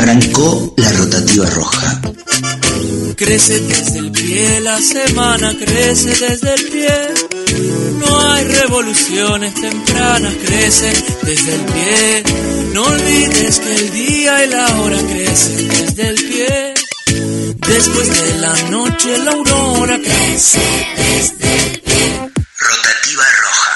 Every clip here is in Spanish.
Arrancó la rotativa roja. Crece desde el pie, la semana crece desde el pie. No hay revoluciones tempranas, crecen desde el pie. No olvides que el día y la hora crecen desde el pie. Después de la noche la aurora crece desde el pie. Rotativa roja.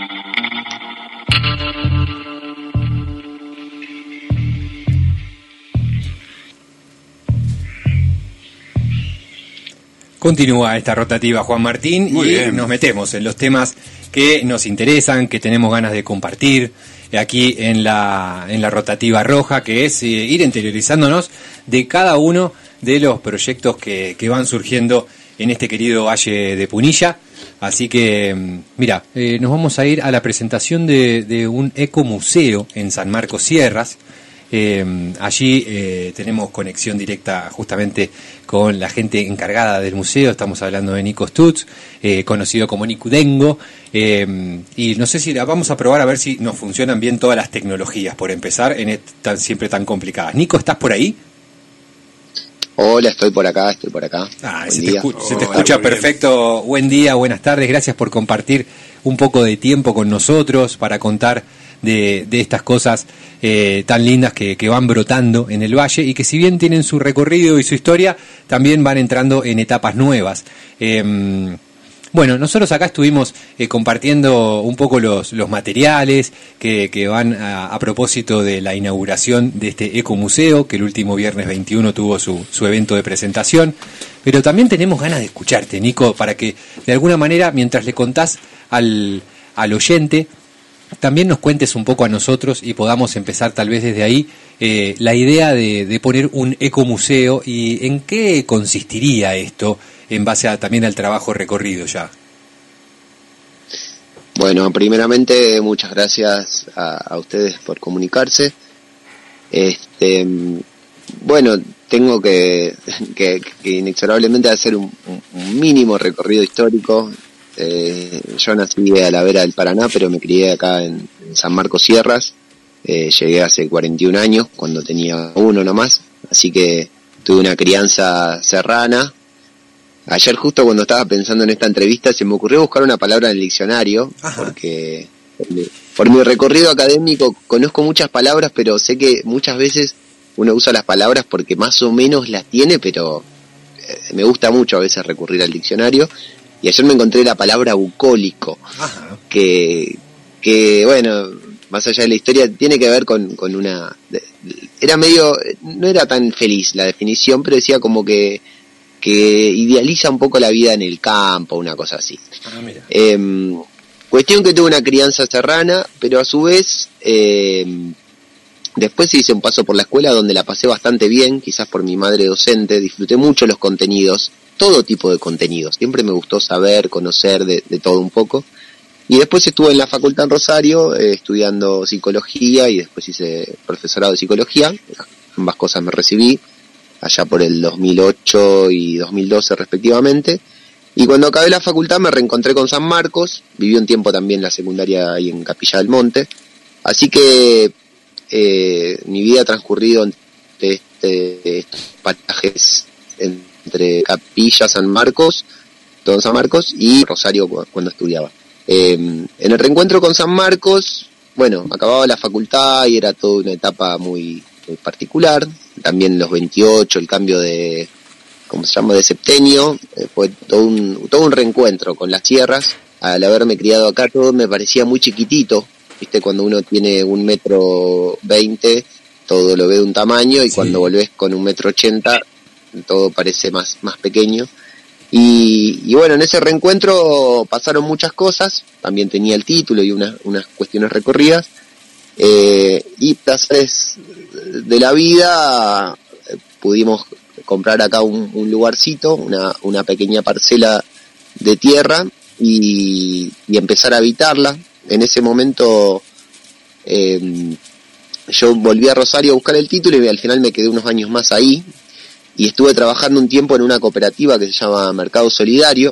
Continúa esta rotativa, Juan Martín, Muy y bien. nos metemos en los temas que nos interesan, que tenemos ganas de compartir aquí en la rotativa roja, que es ir interiorizándonos de cada uno de los proyectos que van surgiendo en este querido Valle de Punilla. Así que, mira, nos vamos a ir a la presentación de un ecomuseo en San Marcos Sierras. Allí tenemos conexión directa justamente con la gente encargada del museo. Estamos hablando de Nico Stutz, conocido como Nico Dengo, y no sé si vamos a probar a ver si nos funcionan bien todas las tecnologías, por empezar, siempre tan complicadas. Nico, ¿estás por ahí? Hola, estoy por acá. Se te Hola, escucha muy bien. perfecto. Buen día, buenas tardes. Gracias por compartir un poco de tiempo con nosotros para contar de estas cosas tan lindas que van brotando en el valle y que, si bien tienen su recorrido y su historia, también van entrando en etapas nuevas. Bueno, nosotros acá estuvimos compartiendo un poco los materiales que van a propósito de la inauguración de este ecomuseo, que el último viernes 21 tuvo su evento de presentación, pero también tenemos ganas de escucharte, Nico, para que de alguna manera, mientras le contás al oyente, también nos cuentes un poco a nosotros y podamos empezar tal vez desde ahí la idea de poner un ecomuseo y en qué consistiría esto en base también al trabajo recorrido ya. Bueno, primeramente muchas gracias a ustedes por comunicarse. Bueno, tengo que inexorablemente hacer un mínimo recorrido histórico. Yo nací a la vera del Paraná, pero me crié acá en San Marcos Sierras. Llegué hace 41 años, cuando tenía uno nomás, así que tuve una crianza serrana. Ayer, justo cuando estaba pensando en esta entrevista, se me ocurrió buscar una palabra en el diccionario. Ajá. Porque por mi recorrido académico conozco muchas palabras, pero sé que muchas veces uno usa las palabras porque más o menos las tiene, pero me gusta mucho a veces recurrir al diccionario. Y ayer me encontré la palabra bucólico, que bueno, más allá de la historia, tiene que ver con una... Era medio... no era tan feliz la definición, pero decía como que idealiza un poco la vida en el campo, una cosa así. Mira. Cuestión que tuve una crianza serrana, pero a su vez después hice un paso por la escuela donde la pasé bastante bien, quizás por mi madre docente, disfruté mucho los contenidos, todo tipo de contenidos, siempre me gustó saber, conocer de todo un poco. Y después estuve en la facultad en Rosario estudiando psicología y después hice profesorado de psicología, ambas cosas me recibí allá por el 2008 y 2012 respectivamente, y cuando acabé la facultad me reencontré con San Marcos, viví un tiempo también la secundaria ahí en Capilla del Monte, así que mi vida ha transcurrido entre estos parajes entre Capilla, San Marcos y Rosario cuando estudiaba. En el reencuentro con San Marcos, bueno, acababa la facultad y era toda una etapa muy particular. También los 28, el cambio de, ¿cómo se llama?, de septenio, fue todo un reencuentro con las sierras. Al haberme criado acá, todo me parecía muy chiquitito, ¿viste? Cuando uno tiene 1,20 m, todo lo ve de un tamaño, y sí, cuando volvés con 1,80 m, todo parece más pequeño. Y bueno, en ese reencuentro pasaron muchas cosas, también tenía el título y unas cuestiones recorridas, y placeres de la vida, pudimos comprar acá un lugarcito, una pequeña parcela de tierra y empezar a habitarla. En ese momento yo volví a Rosario a buscar el título y al final me quedé unos años más ahí. Y estuve trabajando un tiempo en una cooperativa que se llama Mercado Solidario,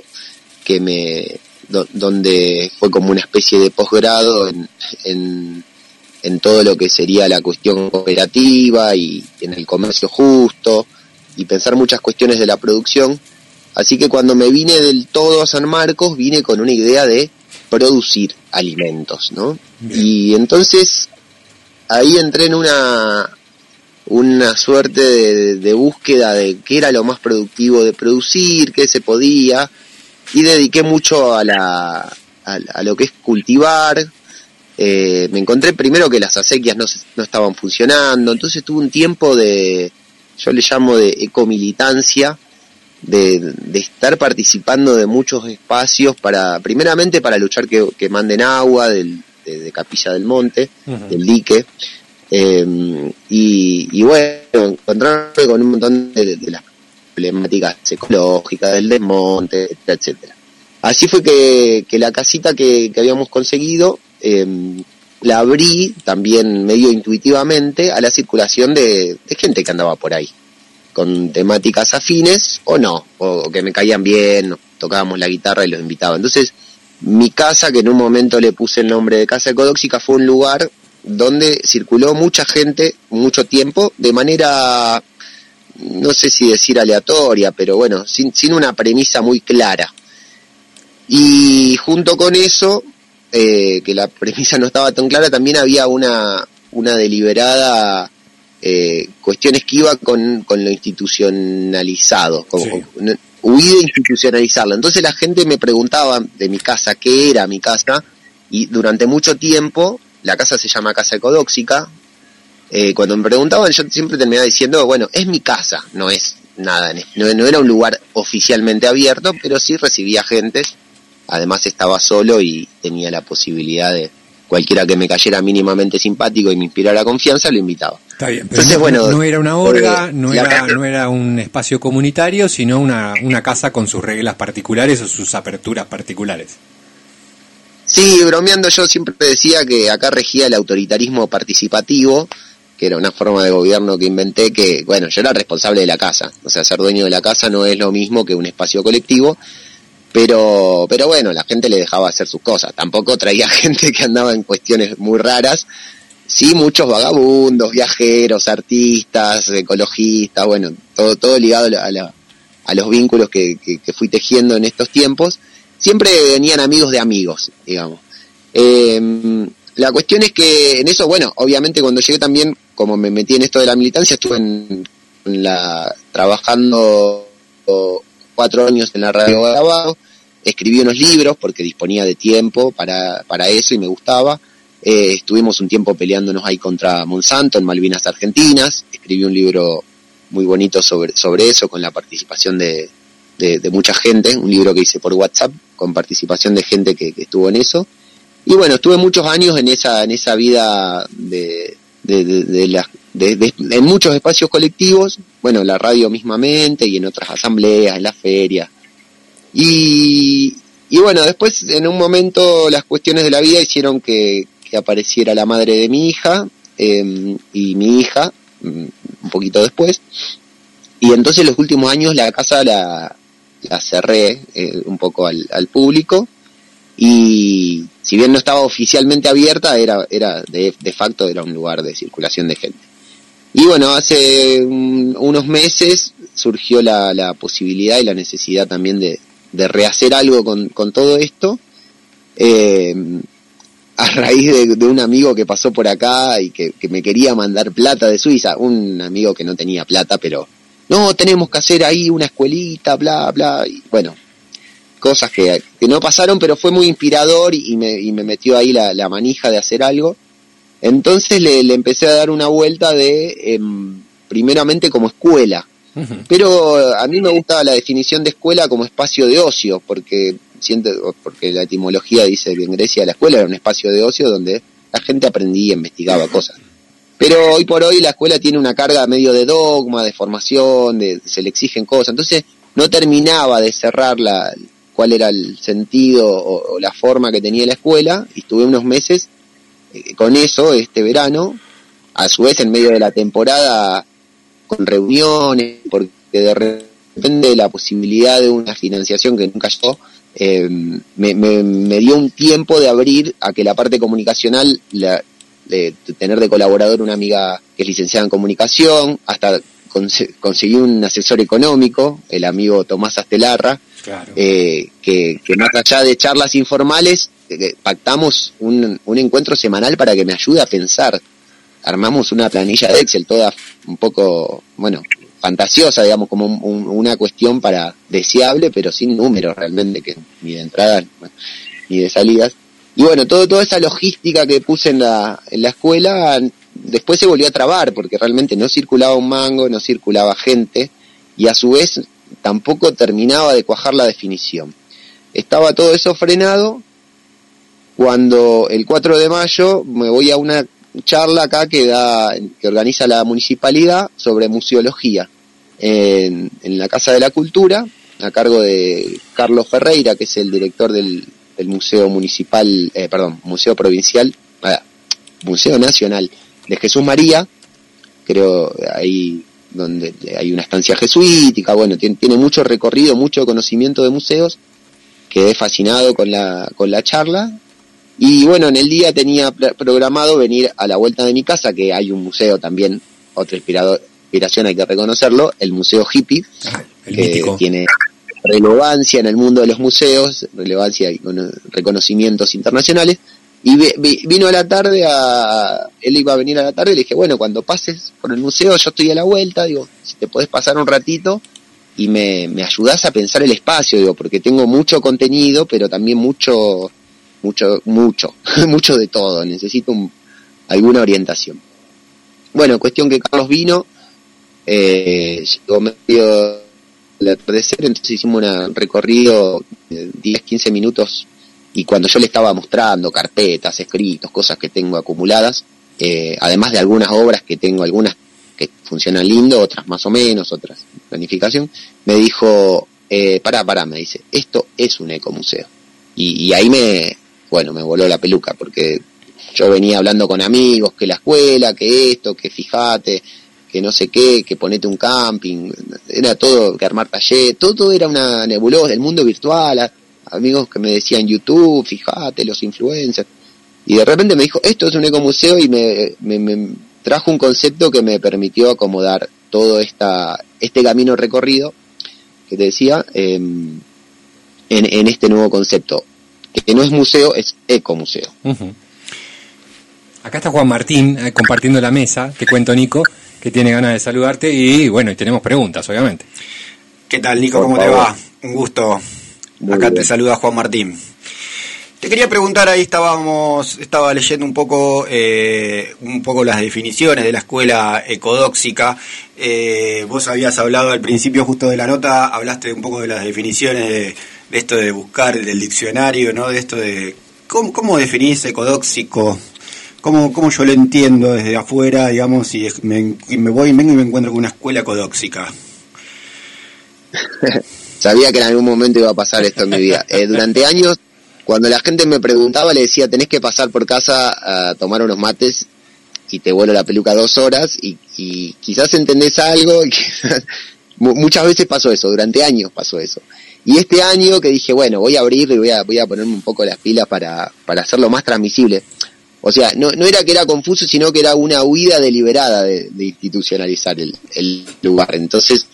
donde fue como una especie de posgrado en en todo lo que sería la cuestión cooperativa y en el comercio justo, y pensar muchas cuestiones de la producción. Así que cuando me vine del todo a San Marcos, vine con una idea de producir alimentos, ¿no? Bien. Y entonces ahí entré en una suerte de búsqueda de qué era lo más productivo de producir, qué se podía, y dediqué mucho a lo que es cultivar. Me encontré primero que las acequias no estaban funcionando, entonces tuve un tiempo yo le llamo de ecomilitancia, de estar participando de muchos espacios primeramente para luchar que manden agua de Capilla del Monte, uh-huh, del dique, y bueno, encontrarme con un montón de las problemáticas ecológicas del desmonte, etcétera. Así fue que la casita que habíamos conseguido, la abrí también medio intuitivamente a la circulación de gente que andaba por ahí, con temáticas afines o no, o que me caían bien, tocábamos la guitarra y los invitaba. Entonces, mi casa, que en un momento le puse el nombre de Casa Ecodóxica, fue un lugar donde circuló mucha gente, mucho tiempo, de manera, no sé si decir aleatoria, pero bueno, sin una premisa muy clara. Y junto con eso, que la premisa no estaba tan clara, también había una deliberada cuestiones que iba con lo institucionalizado, como, sí, huí de institucionalizarlo. Entonces la gente me preguntaba de mi casa qué era mi casa, y durante mucho tiempo la casa se llama Casa Ecodóxica. Cuando me preguntaban, yo siempre terminaba diciendo, bueno, es mi casa, no es nada, no era un lugar oficialmente abierto, pero sí recibía gente. Además estaba solo y tenía la posibilidad de cualquiera que me cayera mínimamente simpático y me inspirara confianza, lo invitaba. Está bien, pero entonces, no era una orga, no era un espacio comunitario, sino una casa con sus reglas particulares o sus aperturas particulares. Sí, bromeando, yo siempre decía que acá regía el autoritarismo participativo, que era una forma de gobierno que inventé, que, bueno, yo era responsable de la casa. O sea, ser dueño de la casa no es lo mismo que un espacio colectivo. Pero bueno, la gente le dejaba hacer sus cosas. Tampoco traía gente que andaba en cuestiones muy raras. Sí, muchos vagabundos, viajeros, artistas, ecologistas, bueno, todo ligado a los vínculos que fui tejiendo en estos tiempos. Siempre venían amigos de amigos, digamos. La cuestión es que en eso, bueno, obviamente cuando llegué también, como me metí en esto de la militancia, estuve trabajando 4 años en la radio Guadalajara. Escribí unos libros porque disponía de tiempo para eso y me gustaba. Estuvimos un tiempo peleándonos ahí contra Monsanto en Malvinas Argentinas. Escribí un libro muy bonito sobre eso, con la participación de mucha gente. Un libro que hice por WhatsApp con participación de gente que estuvo en eso. Y bueno, estuve muchos años en esa vida en muchos espacios colectivos, bueno, la radio mismamente y en otras asambleas, en las ferias. Y bueno, después en un momento las cuestiones de la vida hicieron que apareciera la madre de mi hija y mi hija un poquito después. Y entonces los últimos años la casa la cerré un poco al público, y si bien no estaba oficialmente abierta, era de facto era un lugar de circulación de gente. Y bueno, hace unos meses surgió la posibilidad y la necesidad también de rehacer algo con todo esto, a raíz de un amigo que pasó por acá y que me quería mandar plata de Suiza, un amigo que no tenía plata, pero no, tenemos que hacer ahí una escuelita, bla, bla, y bueno, cosas que no pasaron, pero fue muy inspirador y me metió ahí la manija de hacer algo. Entonces le empecé a dar una vuelta primeramente como escuela. Uh-huh. Pero a mí me gusta la definición de escuela como espacio de ocio, porque la etimología dice que en Grecia la escuela era un espacio de ocio donde la gente aprendía, investigaba cosas. Pero hoy por hoy la escuela tiene una carga medio de dogma, de formación, se le exigen cosas. Entonces no terminaba de cerrar cuál era el sentido o la forma que tenía la escuela, y estuve unos meses con eso este verano, a su vez en medio de la temporada con reuniones, porque de repente la posibilidad de una financiación que nunca llegó, me dio un tiempo de abrir a que la parte comunicacional de tener de colaborador una amiga que es licenciada en comunicación, hasta conseguí un asesor económico, el amigo Tomás Astelarra, claro. Que más allá de charlas informales, pactamos un encuentro semanal para que me ayude a pensar. Armamos una planilla de Excel, toda un poco, bueno, fantasiosa, digamos, como una cuestión para deseable, pero sin números realmente, que ni de entrada ni de salidas. Y bueno, toda esa logística que puse en la escuela, después se volvió a trabar, porque realmente no circulaba un mango, no circulaba gente, y a su vez tampoco terminaba de cuajar la definición. Estaba todo eso frenado cuando el 4 de mayo me voy a una charla acá que organiza la municipalidad sobre museología en la Casa de la Cultura, a cargo de Carlos Ferreira, que es el director del Museo Municipal, Museo Provincial, Museo Nacional de Jesús María, creo ahí donde hay una estancia jesuítica. Bueno, tiene mucho recorrido, mucho conocimiento de museos. Quedé fascinado con la charla. Y bueno, en el día tenía programado venir a la vuelta de mi casa, que hay un museo también, otra inspiración, hay que reconocerlo, el Museo Hippie, que mítico. Tiene relevancia en el mundo de los museos, relevancia y reconocimientos internacionales. Y vino a la tarde, él iba a venir a la tarde, y le dije, bueno, cuando pases por el museo, yo estoy a la vuelta, digo, si te podés pasar un ratito y me ayudás a pensar el espacio, digo, porque tengo mucho contenido, pero también mucho de todo, necesito alguna orientación. Bueno, cuestión que Carlos vino, llegó medio al atardecer, entonces hicimos un recorrido de 10-15 minutos, y cuando yo le estaba mostrando carpetas, escritos, cosas que tengo acumuladas, además de algunas obras que tengo, algunas que funcionan lindo, otras más o menos, otras planificación, me dijo, pará, me dice, esto es un ecomuseo. Y ahí me voló la peluca, porque yo venía hablando con amigos, que la escuela, que esto, que fíjate, que no sé qué, que ponete un camping, era todo, que armar taller, todo era una nebulosa, el mundo virtual, amigos que me decían YouTube, fíjate, los influencers, y de repente me dijo, esto es un ecomuseo, y me trajo un concepto que me permitió acomodar todo este camino recorrido, que te decía, en este nuevo concepto, que no es museo, es ecomuseo. Uh-huh. Acá está Juan Martín compartiendo la mesa. Te cuento, Nico, que tiene ganas de saludarte y bueno, y tenemos preguntas, obviamente. ¿Qué tal, Nico? ¿Cómo te va? Un gusto. Acá te saluda Juan Martín. Te quería preguntar, ahí estaba leyendo un poco las definiciones de la escuela ecodóxica. Vos habías hablado al principio justo de la nota, hablaste un poco de las definiciones de esto de buscar del diccionario, ¿no? De esto de ¿cómo definís ecodóxico? ¿Cómo yo lo entiendo desde afuera, digamos, y vengo y me encuentro con una escuela ecodóxica? Sabía que en algún momento iba a pasar esto en mi vida. Durante años, cuando la gente me preguntaba, le decía, tenés que pasar por casa a tomar unos mates y te vuelo la peluca 2 horas y quizás entendés algo. Y muchas veces pasó eso, durante años pasó eso. Y este año que dije, bueno, voy a abrir y voy a ponerme un poco las pilas para hacerlo más transmisible. O sea, no era que era confuso, sino que era una huida deliberada de institucionalizar el lugar. Entonces,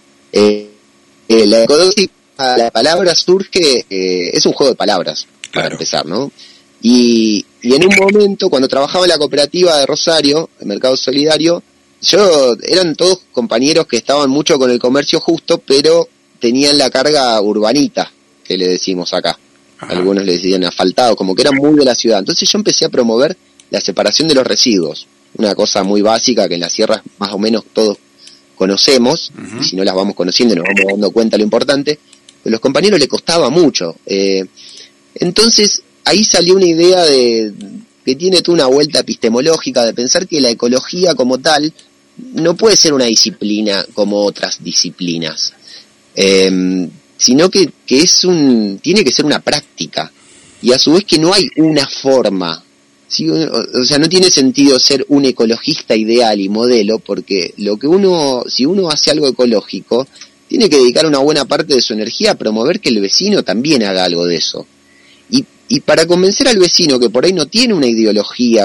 la ecodóxica, la palabra surge, es un juego de palabras, para empezar, ¿no? Y en un momento, cuando trabajaba en la cooperativa de Rosario, el Mercado Solidario, eran todos compañeros que estaban mucho con el comercio justo, pero tenían la carga urbanita, que le decimos acá. Ajá. Algunos le decían asfaltado, como que eran muy de la ciudad. Entonces yo empecé a promover la separación de los residuos, una cosa muy básica que en las sierras más o menos todos conocemos, uh-huh. Y si no las vamos conociendo nos vamos dando cuenta lo importante, pero a los compañeros les costaba mucho. Entonces ahí salió una idea que tiene toda una vuelta epistemológica, de pensar que la ecología como tal no puede ser una disciplina como otras disciplinas, sino que tiene que ser una práctica, y a su vez que no hay una forma, ¿sí? O sea, no tiene sentido ser un ecologista ideal y modelo, porque si uno hace algo ecológico, tiene que dedicar una buena parte de su energía a promover que el vecino también haga algo de eso. Y para convencer al vecino que por ahí no tiene una ideología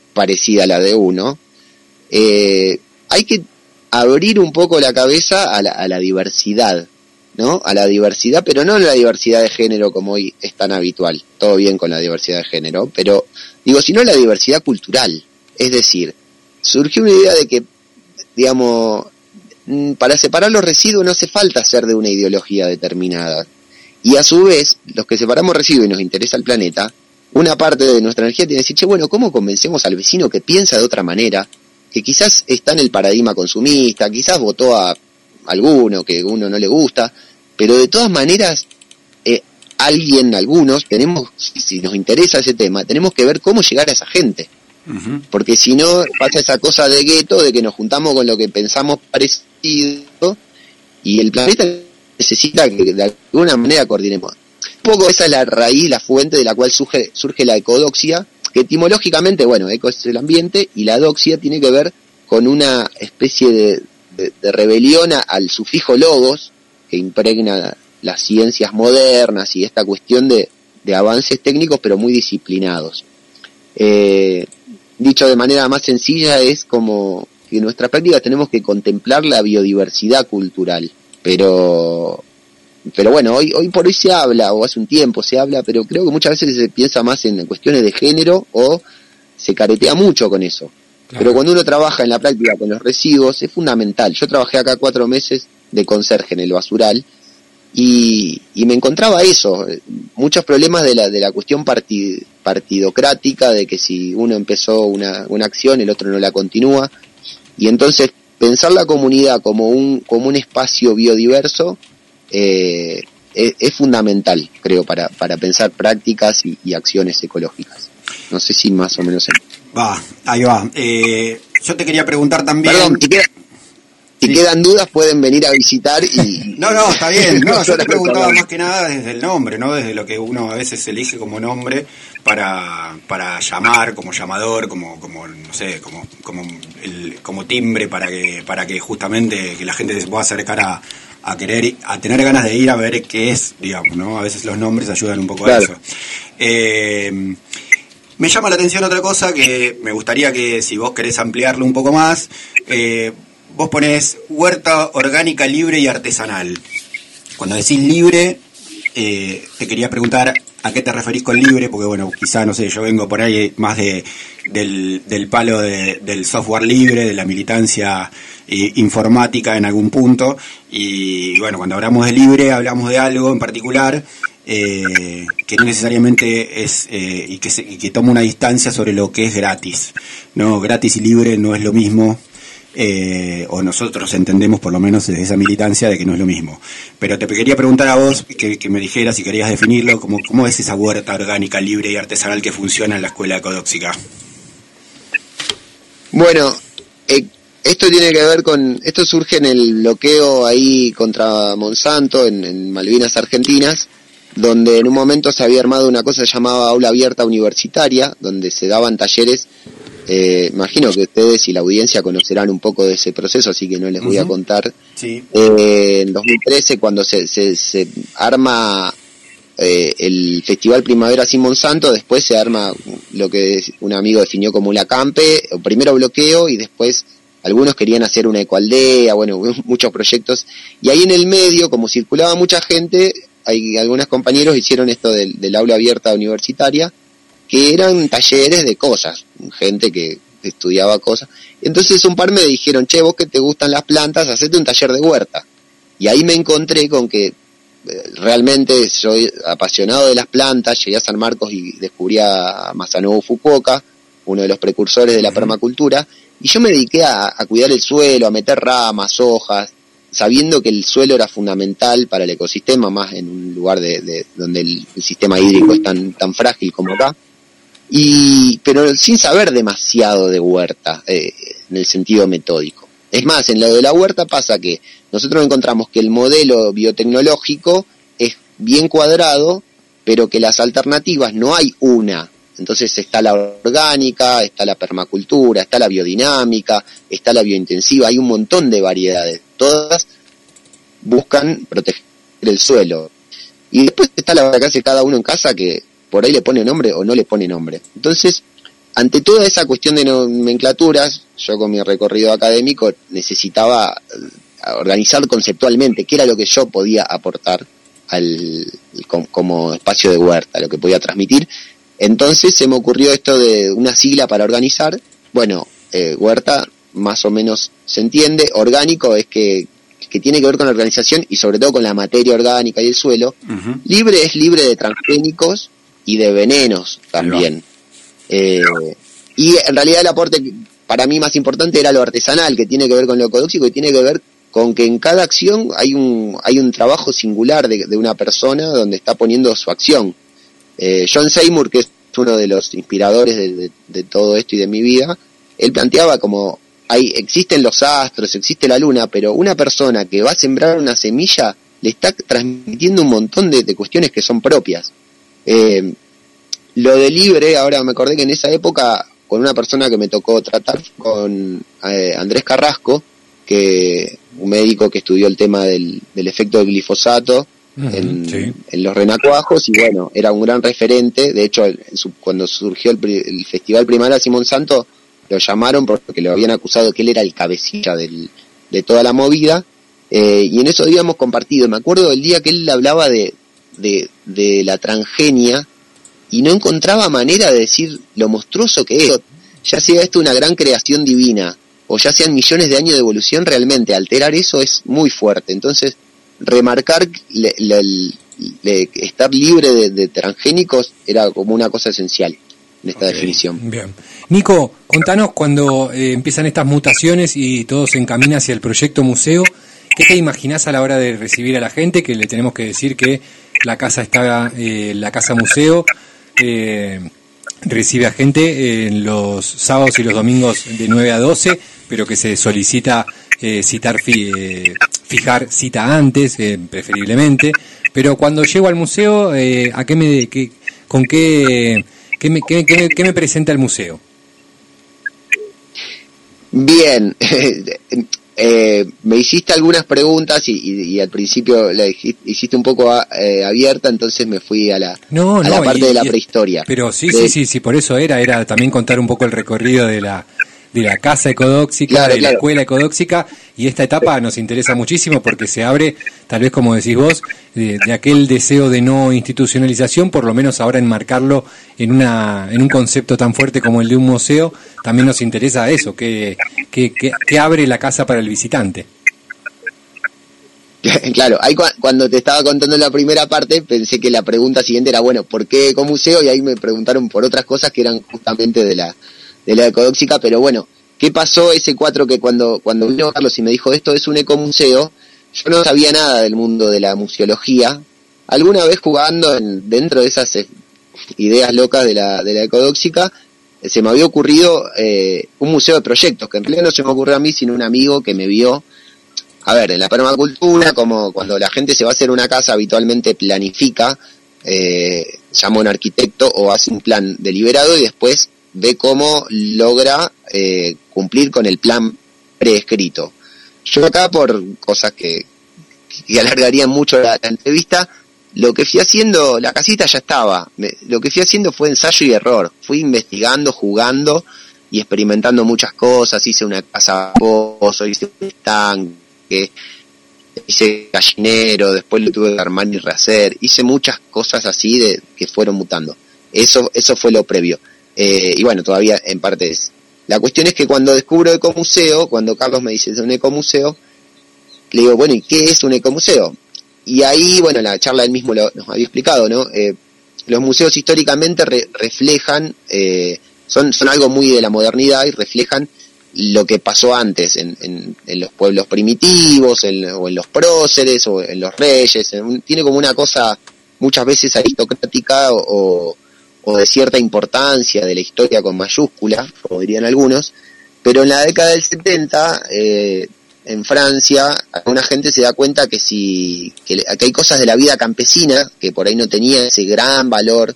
parecida a la de uno, hay que abrir un poco la cabeza a la diversidad, ¿no? A la diversidad, pero no la diversidad de género como hoy es tan habitual. Todo bien con la diversidad de género, pero digo, sino la diversidad cultural. Es decir, surgió una idea de que, digamos, para separar los residuos no hace falta ser de una ideología determinada. Y a su vez, los que separamos residuos y nos interesa el planeta, una parte de nuestra energía tiene que decir, che, bueno, ¿cómo convencemos al vecino que piensa de otra manera? Que quizás está en el paradigma consumista, quizás votó a alguno que a uno no le gusta, pero de todas maneras, algunos, tenemos, si nos interesa ese tema, tenemos que ver cómo llegar a esa gente. Uh-huh. Porque si no, pasa esa cosa de gueto, de que nos juntamos con lo que pensamos parecido, y el planeta necesita que de alguna manera coordinemos. Un poco esa es la raíz, la fuente de la cual surge la ecodoxia, que etimológicamente, bueno, eco es el ambiente, y la doxia tiene que ver con una especie de rebelión al sufijo logos, que impregna las ciencias modernas y esta cuestión de avances técnicos, pero muy disciplinados. Dicho de manera más sencilla, es como que en nuestra práctica tenemos que contemplar la biodiversidad cultural, pero bueno, hoy por hoy se habla, o hace un tiempo se habla, pero creo que muchas veces se piensa más en cuestiones de género o se caretea mucho con eso. Claro. Pero cuando uno trabaja en la práctica con los residuos es fundamental. Yo trabajé acá 4 meses de conserje en el basural y me encontraba eso, muchos problemas de la cuestión partidocrática, de que si uno empezó una acción el otro no la continúa, y entonces pensar la comunidad como un espacio biodiverso es fundamental, creo, para pensar prácticas y acciones ecológicas. No sé si más o menos... Ahí va. Yo te quería preguntar también... Perdón, si quedan dudas pueden venir a visitar y... No, está bien. No, yo te preguntaba más que nada desde el nombre, ¿no? Desde lo que uno a veces elige como nombre para llamar, como llamador, como no sé, como timbre para que justamente que la gente se pueda acercar a querer, a tener ganas de ir a ver qué es, digamos, ¿no? A veces los nombres ayudan un poco a eso. Me llama la atención otra cosa que me gustaría que si vos querés ampliarlo un poco más, vos ponés huerta orgánica libre y artesanal. Cuando decís libre, te quería preguntar a qué te referís con libre, porque bueno, quizá, no sé, yo vengo por ahí más del palo del software libre, de la militancia informática en algún punto, y bueno, cuando hablamos de libre, hablamos de algo en particular, que no necesariamente es y que toma una distancia sobre lo que es gratis, ¿no? Gratis y libre no es lo mismo, o nosotros entendemos por lo menos desde esa militancia de que no es lo mismo. Pero te quería preguntar a vos que me dijeras si querías definirlo, ¿cómo es esa huerta orgánica libre y artesanal que funciona en la escuela ecodóxica? Bueno, esto surge en el bloqueo ahí contra Monsanto en Malvinas Argentinas, donde en un momento se había armado una cosa llamada aula abierta universitaria, donde se daban talleres. Imagino que ustedes y la audiencia conocerán un poco de ese proceso, así que no les voy a contar. Sí. En 2013, cuando se arma el Festival Primavera Sin Monsanto, después se arma lo que un amigo definió como un acampe, primero bloqueo y después algunos querían hacer una ecoaldea, bueno, muchos proyectos, y ahí en el medio, como circulaba mucha gente, algunos compañeros hicieron esto del aula abierta universitaria, que eran talleres de cosas, gente que estudiaba cosas. Entonces un par me dijeron, che, vos que te gustan las plantas, hacete un taller de huerta. Y ahí me encontré con que realmente soy apasionado de las plantas, llegué a San Marcos y descubrí a Masanobu Fukuoka, uno de los precursores de la permacultura, y yo me dediqué a cuidar el suelo, a meter ramas, hojas, sabiendo que el suelo era fundamental para el ecosistema, más en un lugar donde el sistema hídrico es tan frágil como acá. Pero sin saber demasiado de huerta, en el sentido metódico. Es más, en lo de la huerta pasa que nosotros encontramos que el modelo biotecnológico es bien cuadrado, pero que las alternativas no hay una. Entonces está la orgánica, está la permacultura, está la biodinámica, está la biointensiva, hay un montón de variedades. Todas buscan proteger el suelo. Y después está la que hace cada uno en casa, que por ahí le pone nombre o no le pone nombre. Entonces, ante toda esa cuestión de nomenclaturas, yo con mi recorrido académico necesitaba organizar conceptualmente qué era lo que yo podía aportar como espacio de huerta, lo que podía transmitir. Entonces se me ocurrió esto de una sigla para organizar. Bueno, huerta más o menos se entiende, orgánico es que tiene que ver con la organización y sobre todo con la materia orgánica y el suelo. Uh-huh. Libre es libre de transgénicos y de venenos también. Y en realidad el aporte para mí más importante era lo artesanal, que tiene que ver con lo ecodóxico y tiene que ver con que en cada acción hay un trabajo singular de una persona donde está poniendo su acción. John Seymour, que es uno de los inspiradores de todo esto y de mi vida, él planteaba como existen los astros, existe la luna, pero una persona que va a sembrar una semilla le está transmitiendo un montón de cuestiones que son propias. Lo de libre, ahora me acordé que en esa época, con una persona que me tocó tratar, con Andrés Carrasco, un médico que estudió el tema del efecto del glifosato en los renacuajos, y bueno, era un gran referente. De hecho, cuando surgió el Festival Primavera Simón Santo, lo llamaron porque lo habían acusado que él era el cabecilla de toda la movida, y en esos días hemos compartido. Me acuerdo del día que él hablaba de la transgenia y no encontraba manera de decir lo monstruoso que es. Ya sea esto una gran creación divina o ya sean millones de años de evolución, realmente alterar eso es muy fuerte. Entonces, remarcar estar libre de transgénicos era como una cosa esencial en esta definición. Bien. Nico, contanos cuando empiezan estas mutaciones y todo se encamina hacia el proyecto museo, ¿qué te imaginás a la hora de recibir a la gente? Que le tenemos que decir que la casa museo recibe a gente en los sábados y los domingos de 9 a 12, pero que se solicita fijar cita antes, preferiblemente. Pero cuando llego al museo, ¿a qué me presenta el museo? Bien, me hiciste algunas preguntas y al principio la hiciste un poco abierta, entonces me fui a la parte de la prehistoria. Pero sí, por eso era también contar un poco el recorrido de la casa ecodóxica, la escuela ecodóxica, y esta etapa nos interesa muchísimo porque se abre, tal vez como decís vos, de aquel deseo de no institucionalización, por lo menos ahora enmarcarlo en un concepto tan fuerte como el de un museo. También nos interesa eso, que abre la casa para el visitante. Claro, ahí cuando te estaba contando la primera parte, pensé que la pregunta siguiente era, bueno, ¿por qué ecomuseo? Y ahí me preguntaron por otras cosas que eran justamente de la ecodóxica, pero bueno, ¿qué pasó ese 4 que cuando vino Carlos y me dijo esto es un ecomuseo? Yo no sabía nada del mundo de la museología. Alguna vez jugando dentro de esas ideas locas de la ecodóxica, se me había ocurrido un museo de proyectos, que en realidad no se me ocurrió a mí, sino un amigo que me vio. A ver, en la permacultura, como cuando la gente se va a hacer una casa, habitualmente planifica, llama a un arquitecto o hace un plan deliberado y después ve cómo logra cumplir con el plan preescrito. Yo acá, por cosas que alargarían mucho la entrevista, lo que fui haciendo, la casita ya estaba, lo que fui haciendo fue ensayo y error, fui investigando, jugando y experimentando muchas cosas. Hice una casa pozo, hice un estanque, hice gallinero, después lo tuve que armar y rehacer, hice muchas cosas así que fueron mutando. Eso fue lo previo. Y bueno, todavía en parte es. La cuestión es que cuando descubro ecomuseo, cuando Carlos me dice es un ecomuseo, le digo, bueno, ¿y qué es un ecomuseo? Y ahí, bueno, la charla él mismo nos había explicado, ¿no? Los museos históricamente reflejan, son algo muy de la modernidad y reflejan lo que pasó antes en los pueblos primitivos, o en los próceres, o en los reyes. Tiene como una cosa muchas veces aristocrática o de cierta importancia de la historia con mayúscula, como dirían algunos, pero en la década del 70, en Francia, alguna gente se da cuenta que hay cosas de la vida campesina que por ahí no tenían ese gran valor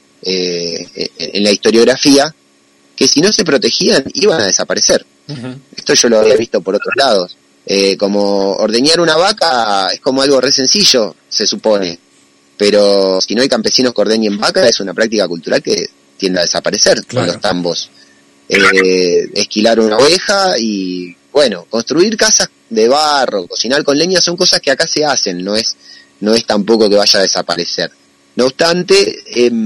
en la historiografía, que si no se protegían iban a desaparecer. Uh-huh. Esto yo lo había visto por otros lados. Como ordeñar una vaca es como algo re sencillo, se supone, pero si no hay campesinos que ordeñen vaca, es una práctica cultural que tiende a desaparecer con Claro. los tambos. Esquilar una oveja y, bueno, construir casas de barro, cocinar con leña son cosas que acá se hacen, no es tampoco que vaya a desaparecer. No obstante,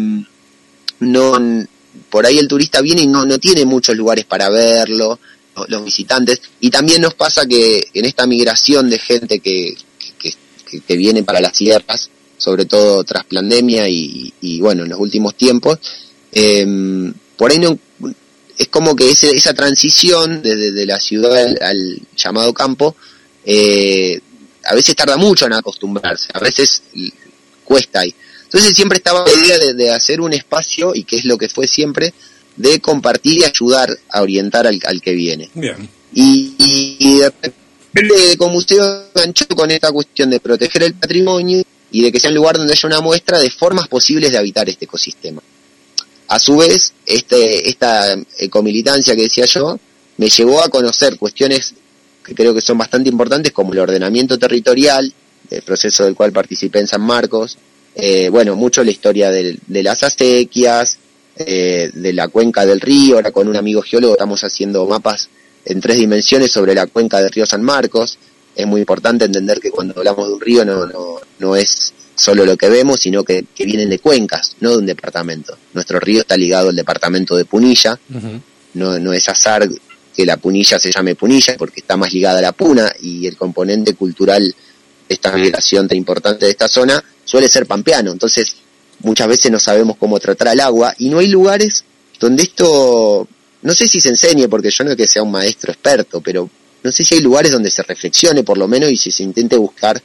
por ahí el turista viene y no tiene muchos lugares para verlo, los visitantes, y también nos pasa que en esta migración de gente que viene para las sierras, sobre todo tras pandemia y bueno, en los últimos tiempos, por ahí no es como que esa transición desde la ciudad al llamado campo a veces tarda mucho en acostumbrarse, a veces cuesta ahí. Entonces siempre estaba la idea de hacer un espacio, y que es lo que fue siempre, de compartir y ayudar a orientar al que viene. Bien. Y de repente como museo enganchó con esta cuestión de proteger el patrimonio y de que sea un lugar donde haya una muestra de formas posibles de habitar este ecosistema. A su vez, esta ecomilitancia que decía yo, me llevó a conocer cuestiones que creo que son bastante importantes, como el ordenamiento territorial, el proceso del cual participé en San Marcos, bueno, mucho la historia de las acequias, de la cuenca del río. Ahora con un amigo geólogo estamos haciendo mapas en 3 dimensiones sobre la cuenca del río San Marcos. Es muy importante entender que cuando hablamos de un río no es solo lo que vemos, sino que vienen de cuencas, no de un departamento. Nuestro río está ligado al departamento de Punilla. Uh-huh. No es azar que la Punilla se llame Punilla, porque está más ligada a la puna, y el componente cultural de esta migración tan importante de esta zona suele ser pampeano. Entonces muchas veces no sabemos cómo tratar al agua, y no hay lugares donde esto, no sé si se enseñe, porque yo no es que sea un maestro experto, pero no sé si hay lugares donde se reflexione por lo menos y si se intente buscar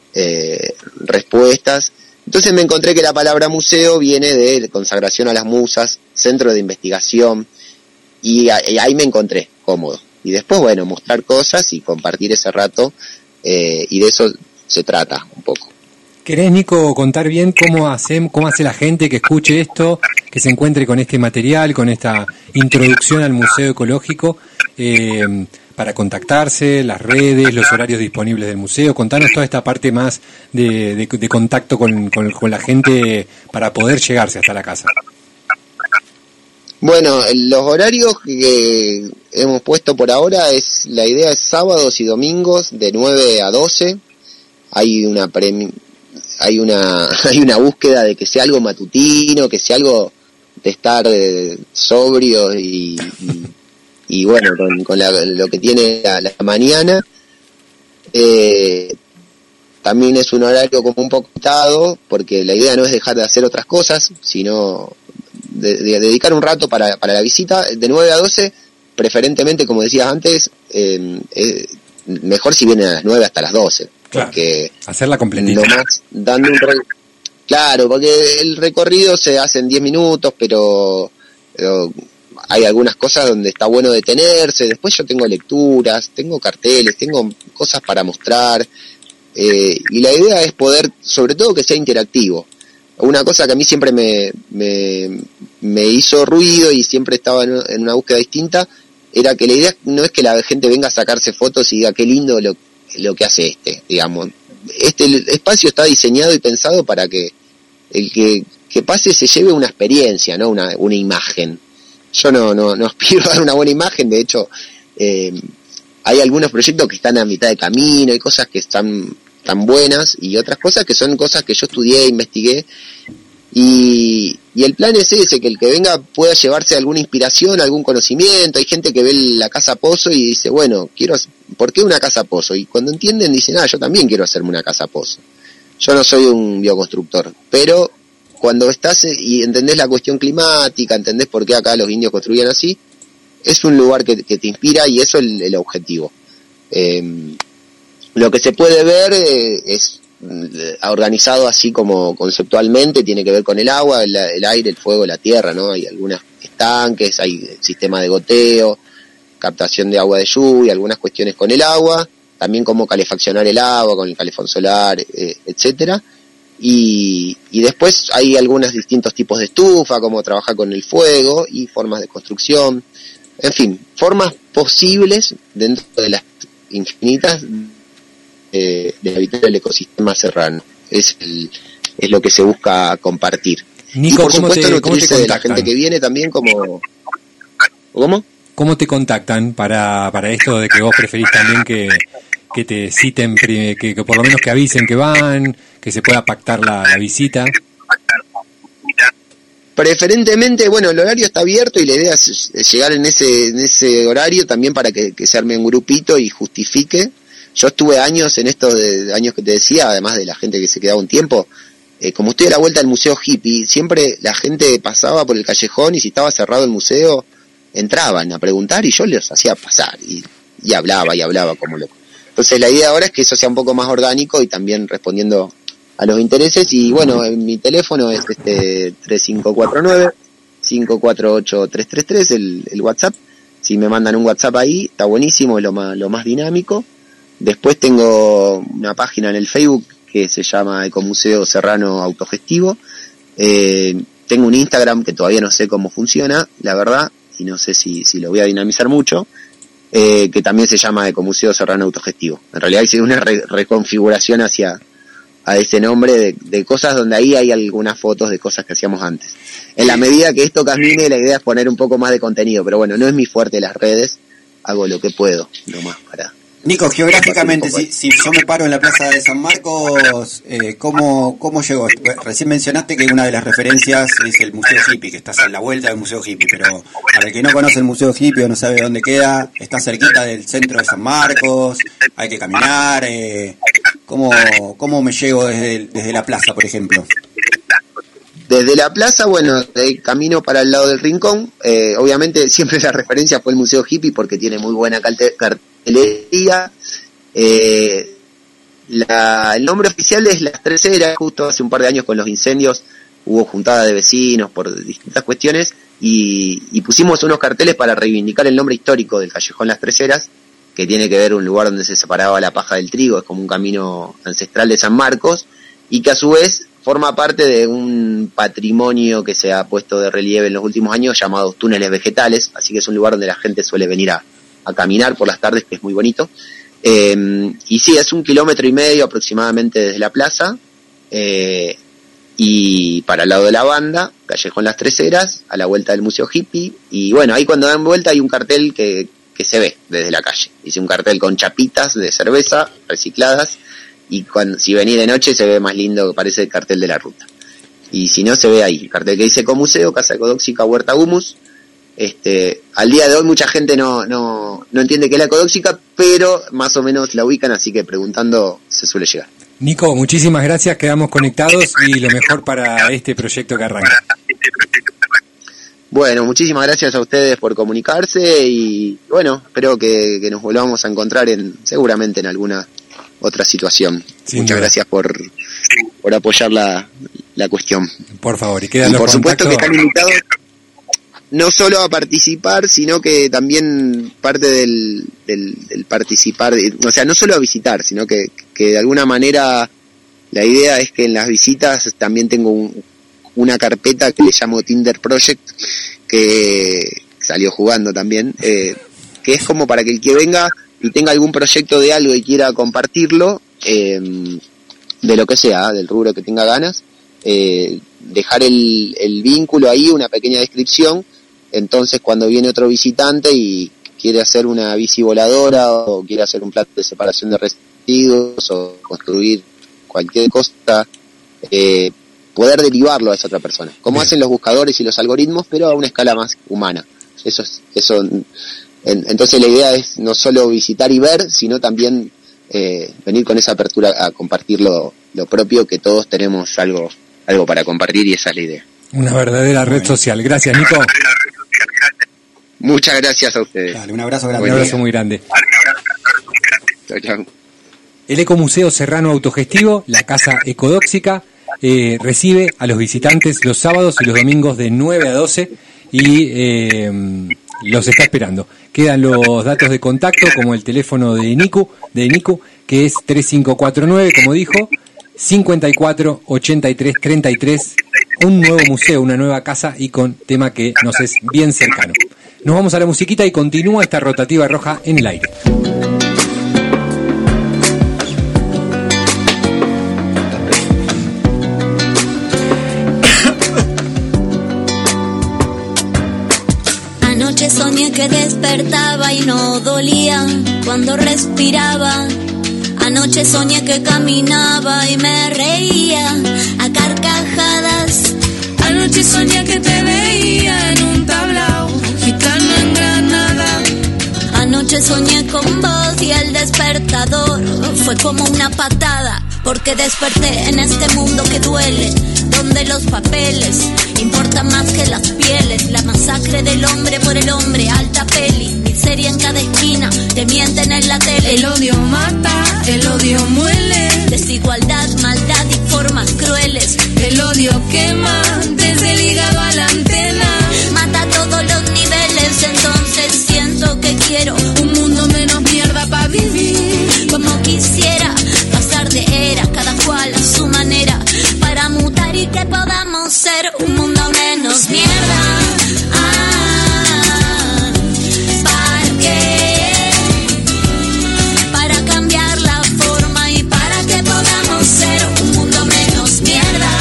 respuestas. Entonces me encontré que la palabra museo viene de consagración a las musas, centro de investigación, y ahí me encontré cómodo. Y después, bueno, mostrar cosas y compartir ese rato, y de eso se trata un poco. ¿Querés, Nico, contar bien cómo hace la gente que escuche esto, que se encuentre con este material, con esta introducción al Museo Ecológico, para contactarse, las redes, los horarios disponibles del museo? Contanos toda esta parte más de contacto con la gente para poder llegarse hasta la casa. Bueno, los horarios que hemos puesto por ahora la idea es sábados y domingos de 9 a 12. Hay una búsqueda de que sea algo matutino, que sea algo de estar sobrio y bueno, con lo que tiene la mañana. También es un horario como un poco atado, porque la idea no es dejar de hacer otras cosas, sino de dedicar un rato para la visita. De 9 a 12, preferentemente, como decías antes, mejor si vienen a las 9 hasta las 12. Claro, porque hacerla completita. Nomás dando claro, porque el recorrido se hace en 10 minutos, pero hay algunas cosas donde está bueno detenerse. Después yo tengo lecturas, tengo carteles, tengo cosas para mostrar, y la idea es poder, sobre todo, que sea interactivo. Una cosa que a mí siempre me hizo ruido y siempre estaba en una búsqueda distinta, era que la idea no es que la gente venga a sacarse fotos y diga qué lindo lo que hace digamos. El espacio está diseñado y pensado para que el que pase se lleve una experiencia, no una imagen. Yo no aspiro a dar una buena imagen. De hecho, hay algunos proyectos que están a mitad de camino, hay cosas que están tan buenas y otras cosas que son cosas que yo estudié, investigué, y el plan es ese, que el que venga pueda llevarse alguna inspiración, algún conocimiento. Hay gente que ve la casa pozo y dice, bueno, ¿por qué una casa pozo? Y cuando entienden dicen, yo también quiero hacerme una casa pozo. Yo no soy un bioconstructor, pero cuando estás y entendés la cuestión climática, entendés por qué acá los indios construían así, es un lugar que te inspira, y eso es el objetivo. Lo que se puede ver es organizado así como conceptualmente, tiene que ver con el agua, el aire, el fuego, la tierra, ¿no? Hay algunos estanques, hay sistema de goteo, captación de agua de lluvia, algunas cuestiones con el agua, también cómo calefaccionar el agua con el calefón solar, etcétera. Y después hay algunos distintos tipos de estufa, cómo trabajar con el fuego y formas de construcción. En fin, formas posibles dentro de las infinitas de habitar el ecosistema serrano. Es lo que se busca compartir. Nico, y por supuesto ¿cómo te nutrirse de la contactan? gente que viene también como... ¿Cómo? ¿Cómo te contactan para esto de que vos preferís también que te citen, que por lo menos que avisen que van, que se pueda pactar la visita? Preferentemente, bueno, el horario está abierto y la idea es llegar en ese horario también para que se arme un grupito y justifique. Yo estuve años en estos años que te decía, además de la gente que se quedaba un tiempo, como estoy a la vuelta del Museo Hippie, siempre la gente pasaba por el callejón y si estaba cerrado el museo, entraban a preguntar y yo les hacía pasar y hablaba como loco. Entonces la idea ahora es que eso sea un poco más orgánico y también respondiendo a los intereses. Y bueno, mi teléfono es 3549-548-333, el WhatsApp. Si me mandan un WhatsApp ahí, está buenísimo, es lo más dinámico. Después tengo una página en el Facebook que se llama Ecomuseo Serrano Autogestivo. Tengo un Instagram que todavía no sé cómo funciona, la verdad, y no sé si lo voy a dinamizar mucho, que también se llama Ecomuseo Serrano Autogestivo. En realidad hice una reconfiguración hacia a ese nombre de cosas donde ahí hay algunas fotos de cosas que hacíamos antes. En la medida que esto camine, la idea es poner un poco más de contenido, pero bueno, no es mi fuerte las redes, hago lo que puedo, nomás para... Nico, geográficamente, si yo me paro en la Plaza de San Marcos, ¿cómo llegó? Recién mencionaste que una de las referencias es el Museo Hippie, que estás a la vuelta del Museo Hippie, pero para el que no conoce el Museo Hippie o no sabe dónde queda, está cerquita del centro de San Marcos, hay que caminar, ¿cómo me llego desde la plaza, por ejemplo? Desde la plaza, bueno, camino para el lado del Rincón, obviamente siempre la referencia fue el Museo Hippie porque tiene muy buena cartelería. El nombre oficial es Las Tres Eras. Justo hace un par de años con los incendios hubo juntada de vecinos por distintas cuestiones y pusimos unos carteles para reivindicar el nombre histórico del callejón Las Tres Eras, que tiene que ver un lugar donde se separaba la paja del trigo, es como un camino ancestral de San Marcos, y que a su vez forma parte de un patrimonio que se ha puesto de relieve en los últimos años llamados túneles vegetales, así que es un lugar donde la gente suele venir a caminar por las tardes, que es muy bonito. Y sí, es 1,5 kilómetros aproximadamente desde la plaza, y para el lado de la banda, callejón Las Tres Eras, a la vuelta del Museo Hippie, y bueno, ahí cuando dan vuelta hay un cartel que se ve desde la calle. Hice un cartel con chapitas de cerveza recicladas, y si venís de noche se ve más lindo, que parece el cartel de la ruta. Y si no, se ve ahí, el cartel que dice Ecomuseo, Casa Ecodóxica, Huerta Humus. Al día de hoy mucha gente no entiende qué es la ecodóxica, pero más o menos la ubican, así que preguntando se suele llegar. Nico, muchísimas gracias, quedamos conectados y lo mejor para este proyecto que arranca. Bueno, muchísimas gracias a ustedes por comunicarse y bueno, espero que nos volvamos a encontrar seguramente en alguna otra situación. Sin Muchas duda. gracias por apoyar la cuestión. Por favor, y quedan Y los por supuesto que contactos. están invitados no solo a participar, sino que también parte del participar, o sea, no solo a visitar, sino que de alguna manera la idea es que en las visitas también tengo una carpeta que le llamo Tinder Project, que salió jugando también, que es como para que el que venga y tenga algún proyecto de algo y quiera compartirlo, de lo que sea, del rubro que tenga ganas, dejar el vínculo ahí, una pequeña descripción. Entonces cuando viene otro visitante y quiere hacer una bici voladora o quiere hacer un plato de separación de residuos o construir cualquier cosa, poder derivarlo a esa otra persona, como Bien. hacen los buscadores y los algoritmos, pero a una escala más humana. Entonces la idea es no solo visitar y ver, sino también venir con esa apertura a compartir lo propio, que todos tenemos algo para compartir, y esa es la idea. Una verdadera red social. Gracias, Nico. Muchas gracias a ustedes. Dale, un abrazo Un grande. abrazo muy grande. Chau, chau. El Ecomuseo Serrano Autogestivo, la Casa Ecodóxica, recibe a los visitantes los sábados y los domingos de 9 a 12 y los está esperando. Quedan los datos de contacto, como el teléfono de Nico, que es 3549, como dijo, 54 83 33, un nuevo museo, una nueva casa y con tema que nos es bien cercano. Nos vamos a la musiquita y continúa esta rotativa roja en el aire. que despertaba y no dolía cuando respiraba. Anoche soñé que caminaba y me reía a carcajadas. Anoche soñé que te veía en un tablao, gitano en Granada. Anoche soñé con vos y el despertador fue como una patada, porque desperté en este mundo que duele, donde los papeles importan más que las pieles. La masacre del hombre por el hombre, alta peli, miseria en cada esquina, te mienten en la tele. El odio mata, el odio muele, desigualdad, maldad y formas crueles. El odio quema desde el hígado a la antena, mata a todos los niveles. Entonces siento que quiero un mundo menos mierda pa' vivir, como quisiera pasar de era, cada cual a su manera, para mutar y que podamos ser un mundo menos mierda. ¿Para qué? Para cambiar la forma y para que podamos ser un mundo menos mierda.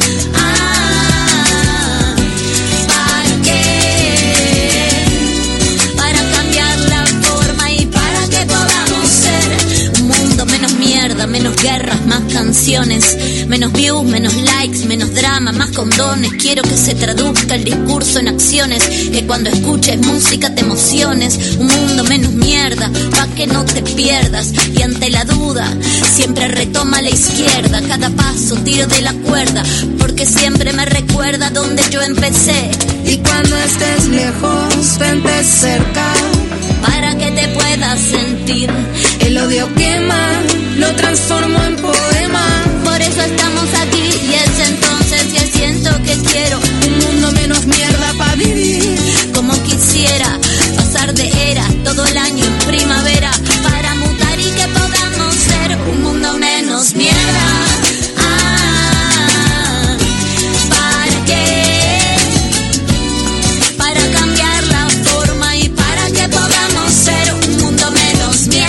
¿Para qué? Para cambiar la forma y para que podamos ser un mundo menos mierda, menos guerras, más canciones, menos views, menos likes, menos drama, más condones. Quiero que se traduzca el discurso en acciones, que cuando escuches música te emociones. Un mundo menos mierda, pa' que no te pierdas. Y ante la duda, siempre retoma la izquierda. Cada paso tiro de la cuerda, porque siempre me recuerda donde yo empecé. Y cuando estés lejos, vente cerca, para que te puedas sentir. El odio quema, lo transformo en poema. Por eso estamos aquí y es entonces que siento que quiero un mundo menos mierda pa' vivir, como quisiera pasar de era todo el año en primavera, para mutar y que podamos ser un mundo menos mierda. ¿Para qué? Para cambiar la forma y para que podamos ser un mundo menos mierda.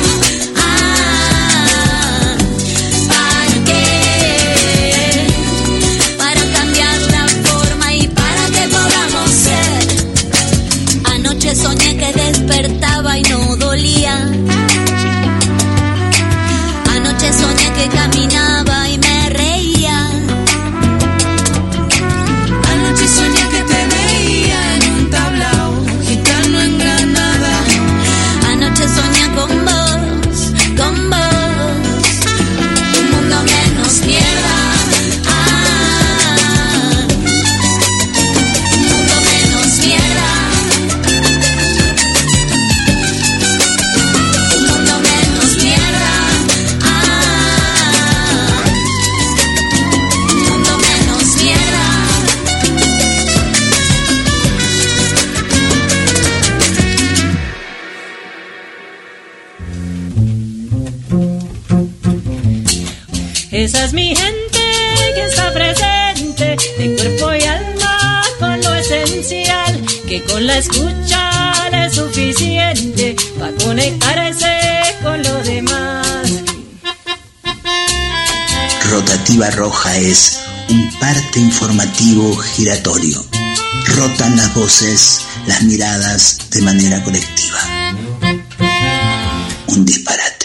Soñé que despertaba y no dolía. Anoche soñé que caminaba y me reía. Anoche soñé que te veía en un tablao, gitano en Granada. Anoche soñé con vos, con vos. Un mundo menos mierda. Esa es mi gente que está presente, de cuerpo y alma con lo esencial, que con la escucha le es suficiente para conectarse con lo demás. Rotativa Roja es un parte informativo giratorio. Rotan las voces, las miradas de manera colectiva. Un disparate.